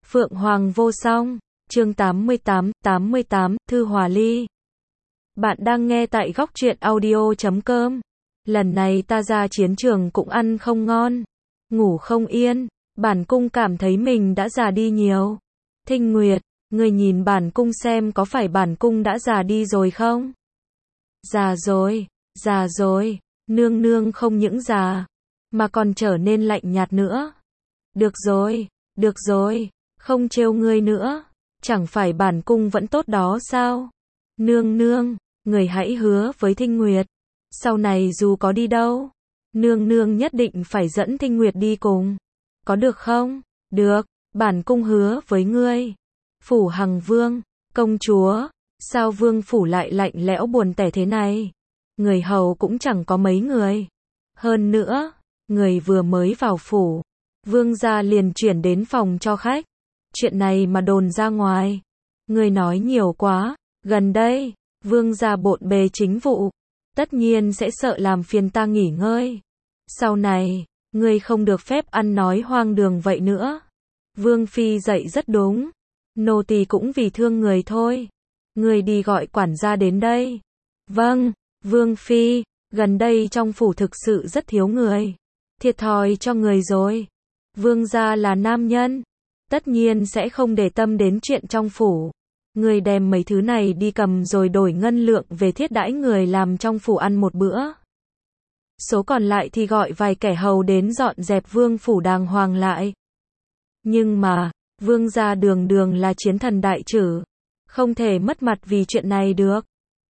Phượng Hoàng vô song, chương 88, Thư Hòa Ly. Bạn đang nghe tại góc truyện audio.com. Lần này ta ra chiến trường cũng ăn không ngon, ngủ không yên, bản cung cảm thấy mình đã già đi nhiều. Thinh Nguyệt, người nhìn bản cung xem có phải bản cung đã già đi rồi không? Già rồi, nương nương không những già, mà còn trở nên lạnh nhạt nữa. Được rồi, không trêu ngươi nữa, chẳng phải bản cung vẫn tốt đó sao? Nương nương, người hãy hứa với Thinh Nguyệt, sau này dù có đi đâu, nương nương nhất định phải dẫn Thinh Nguyệt đi cùng. Có được không? Được, bản cung hứa với ngươi. Phủ Hằng Vương, công chúa, sao vương phủ lại lạnh lẽo buồn tẻ thế này? Người hầu cũng chẳng có mấy người. Hơn nữa, người vừa mới vào phủ, vương gia liền chuyển đến phòng cho khách. Chuyện này mà đồn ra ngoài, người nói nhiều quá. Gần đây, vương gia bộn bề chính vụ, tất nhiên sẽ sợ làm phiền ta nghỉ ngơi. Sau này, ngươi không được phép ăn nói hoang đường vậy nữa. Vương phi dạy rất đúng, nô tỳ cũng vì thương người thôi. Ngươi đi gọi quản gia đến đây. Vâng, vương phi, gần đây trong phủ thực sự rất thiếu người, thiệt thòi cho người rồi. Vương gia là nam nhân, tất nhiên sẽ không để tâm đến chuyện trong phủ. Người đem mấy thứ này đi cầm rồi đổi ngân lượng về thiết đãi người làm trong phủ ăn một bữa. Số còn lại thì gọi vài kẻ hầu đến dọn dẹp vương phủ đàng hoàng lại. Nhưng mà, vương gia đường đường là chiến thần đại trử, không thể mất mặt vì chuyện này được.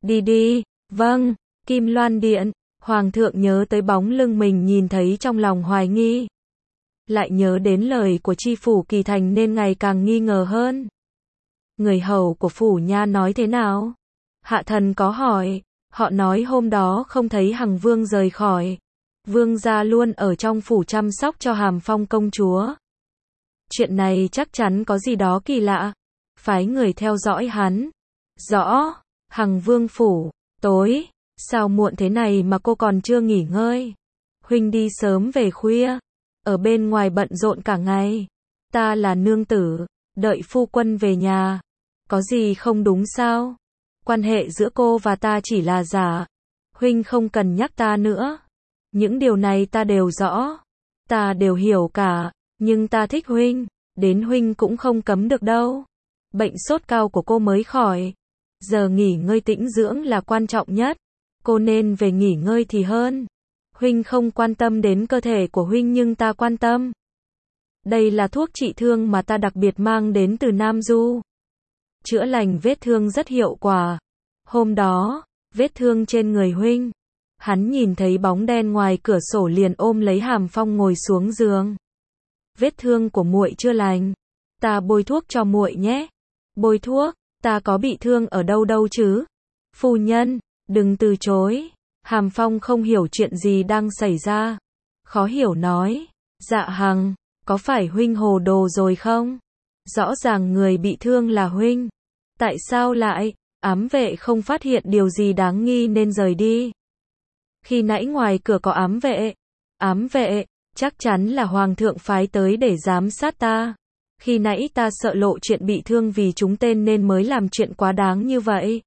Đi. Vâng, Kim Loan Điện. Hoàng thượng nhớ tới bóng lưng mình nhìn thấy trong lòng hoài nghi, lại nhớ đến lời của tri phủ Kỳ Thành nên ngày càng nghi ngờ hơn. Người hầu của phủ nha nói thế nào? Hạ thần có hỏi, họ nói hôm đó không thấy Hằng Vương rời khỏi. Vương gia luôn ở trong phủ chăm sóc cho Hàm Phong công chúa. Chuyện này chắc chắn có gì đó kỳ lạ. Phái người theo dõi hắn. Rõ, Hằng Vương phủ, tối, sao muộn thế này mà cô còn chưa nghỉ ngơi? Huynh đi sớm về khuya, ở bên ngoài bận rộn cả ngày. Ta là nương tử, đợi phu quân về nhà. Có gì không đúng sao? Quan hệ giữa cô và ta chỉ là giả. Huynh không cần nhắc ta nữa. Những điều này ta đều rõ. Ta đều hiểu cả. Nhưng ta thích huynh. Đến huynh cũng không cấm được đâu. Bệnh sốt cao của cô mới khỏi. Giờ nghỉ ngơi tĩnh dưỡng là quan trọng nhất. Cô nên về nghỉ ngơi thì hơn. Huynh không quan tâm đến cơ thể của huynh nhưng ta quan tâm. Đây là thuốc trị thương mà ta đặc biệt mang đến từ Nam Du. Chữa lành vết thương rất hiệu quả. Hôm đó, vết thương trên người huynh, hắn nhìn thấy bóng đen ngoài cửa sổ liền ôm lấy Hàm Phong ngồi xuống giường. Vết thương của muội chưa lành, ta bôi thuốc cho muội nhé. Bôi thuốc? Ta có bị thương ở đâu chứ? Phu nhân, đừng từ chối. Hàm Phong không hiểu chuyện gì đang xảy ra, khó hiểu nói, Dạ Hằng, có phải huynh hồ đồ rồi không? Rõ ràng người bị thương là huynh. Tại sao lại? Ám vệ không phát hiện điều gì đáng nghi nên rời đi. Khi nãy ngoài cửa có ám vệ. Ám vệ, chắc chắn là hoàng thượng phái tới để giám sát ta. Khi nãy ta sợ lộ chuyện bị thương vì chúng tên nên mới làm chuyện quá đáng như vậy.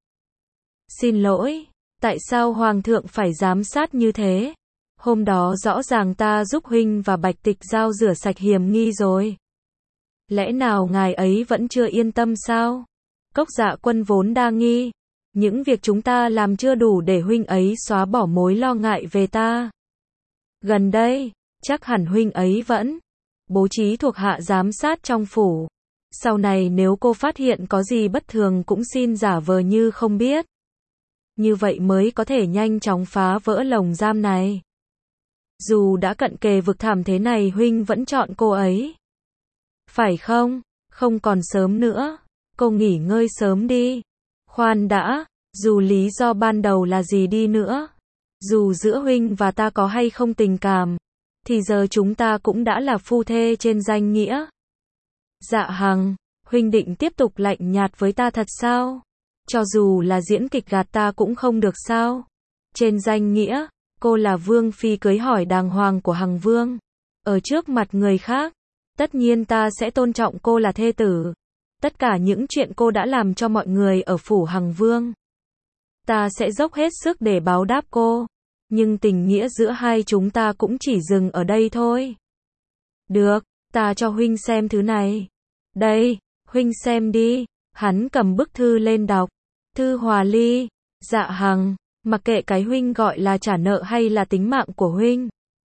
Xin lỗi, tại sao hoàng thượng phải giám sát như thế? Hôm đó rõ ràng ta giúp huynh và Bạch Tịch Giao rửa sạch hiểm nghi rồi. Lẽ nào ngài ấy vẫn chưa yên tâm sao? Cốc Dạ Quân vốn đa nghi, những việc chúng ta làm chưa đủ để huynh ấy xóa bỏ mối lo ngại về ta. Gần đây, chắc hẳn huynh ấy vẫn bố trí thuộc hạ giám sát trong phủ. Sau này nếu cô phát hiện có gì bất thường cũng xin giả vờ như không biết. Như vậy mới có thể nhanh chóng phá vỡ lồng giam này. Dù đã cận kề vực thẳm thế này huynh vẫn chọn cô ấy. Phải không? Không còn sớm nữa. Cô nghỉ ngơi sớm đi. Khoan đã, dù lý do ban đầu là gì đi nữa, dù giữa huynh và ta có hay không tình cảm, thì giờ chúng ta cũng đã là phu thê trên danh nghĩa. Dạ Hằng, huynh định tiếp tục lạnh nhạt với ta thật sao? Cho dù là diễn kịch gạt ta cũng không được sao? Trên danh nghĩa, cô là vương phi cưới hỏi đàng hoàng của Hằng Vương. Ở trước mặt người khác, Tất nhiên ta sẽ tôn trọng cô là thê tử. Tất cả những chuyện cô đã làm cho mọi người ở phủ Hằng Vương. Ta sẽ dốc hết sức để báo đáp cô. Nhưng tình nghĩa giữa hai chúng ta cũng chỉ dừng ở đây thôi. Được, ta cho huynh xem thứ này. Đây, huynh xem đi. Hắn cầm bức thư lên đọc. Thư hòa ly. Dạ Hằng, mặc kệ cái huynh gọi là trả nợ hay là tính mạng của huynh.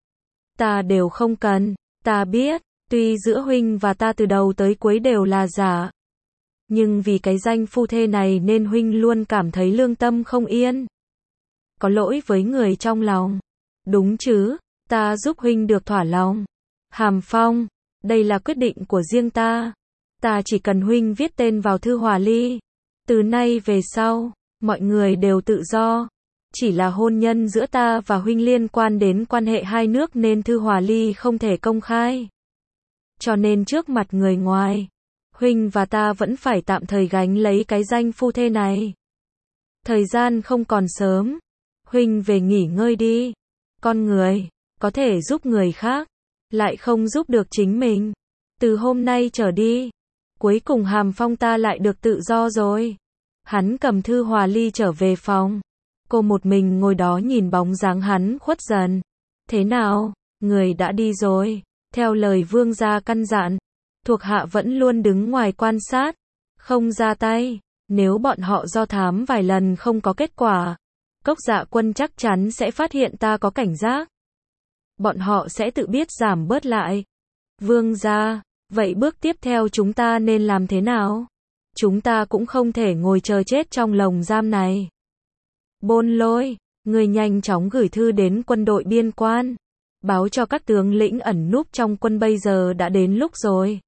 Ta đều không cần, ta biết, tuy giữa huynh và ta từ đầu tới cuối đều là giả. Nhưng vì cái danh phu thê này nên huynh luôn cảm thấy lương tâm không yên. Có lỗi với người trong lòng. Đúng chứ, ta giúp huynh được thỏa lòng. Hàm Phong, đây là quyết định của riêng ta. Ta chỉ cần huynh viết tên vào thư hòa ly. Từ nay về sau, mọi người đều tự do. Chỉ là hôn nhân giữa ta và huynh liên quan đến quan hệ hai nước nên thư hòa ly không thể công khai. Cho nên trước mặt người ngoài, huynh và ta vẫn phải tạm thời gánh lấy cái danh phu thê này. Thời gian không còn sớm. Huynh về nghỉ ngơi đi. Con người, có thể giúp người khác, lại không giúp được chính mình. Từ hôm nay trở đi, cuối cùng Hàm Phong ta lại được tự do rồi. Hắn cầm thư hòa ly trở về phòng. Cô một mình ngồi đó nhìn bóng dáng hắn khuất dần. Thế nào, người đã đi rồi. Theo lời vương gia căn dặn, thuộc hạ vẫn luôn đứng ngoài quan sát, không ra tay. Nếu bọn họ do thám vài lần không có kết quả, Cốc Dạ Quân chắc chắn sẽ phát hiện ta có cảnh giác. Bọn họ sẽ tự biết giảm bớt lại. Vương gia, vậy bước tiếp theo chúng ta nên làm thế nào? Chúng ta cũng không thể ngồi chờ chết trong lồng giam này. Bôn Lôi, người nhanh chóng gửi thư đến quân đội biên quan, báo cho các tướng lĩnh ẩn núp trong quân bây giờ đã đến lúc rồi.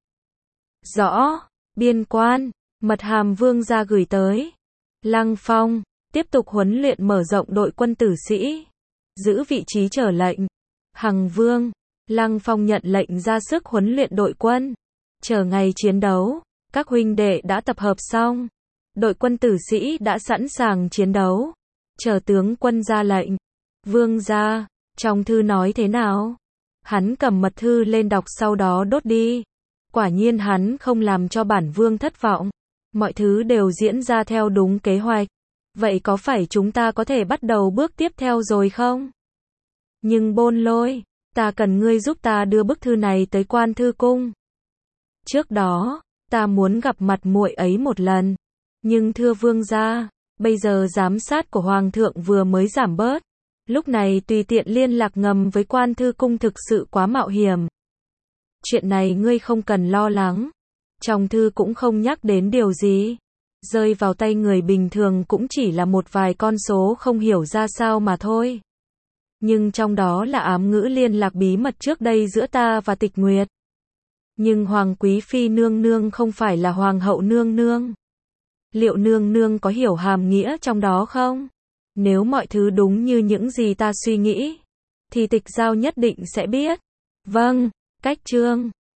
Rõ, biên quan, mật hàm vương gia gửi tới. Lăng Phong, tiếp tục huấn luyện mở rộng đội quân tử sĩ, giữ vị trí chờ lệnh. Hằng Vương, Lăng Phong nhận lệnh ra sức huấn luyện đội quân, chờ ngày chiến đấu. Các huynh đệ đã tập hợp xong, đội quân tử sĩ đã sẵn sàng chiến đấu, chờ tướng quân ra lệnh. Vương gia, trong thư nói thế nào? Hắn cầm mật thư lên đọc sau đó đốt đi. Quả nhiên hắn không làm cho bản vương thất vọng. Mọi thứ đều diễn ra theo đúng kế hoạch. Vậy có phải chúng ta có thể bắt đầu bước tiếp theo rồi không? Nhưng Bôn Lôi, ta cần ngươi giúp ta đưa bức thư này tới Quan Thư Cung. Trước đó, ta muốn gặp mặt muội ấy một lần. Nhưng thưa vương gia, bây giờ giám sát của Hoàng thượng vừa mới giảm bớt. Lúc này tùy tiện liên lạc ngầm với Quan Thư Cung thực sự quá mạo hiểm. Chuyện này ngươi không cần lo lắng. Trong thư cũng không nhắc đến điều gì. Rơi vào tay người bình thường cũng chỉ là một vài con số không hiểu ra sao mà thôi. Nhưng trong đó là ám ngữ liên lạc bí mật trước đây giữa ta và Tịch Nguyệt. Nhưng Hoàng Quý Phi nương nương không phải là Hoàng hậu nương nương. Liệu nương nương có hiểu hàm nghĩa trong đó không? Nếu mọi thứ đúng như những gì ta suy nghĩ, thì Tịch Giao nhất định sẽ biết. Vâng, cách chương.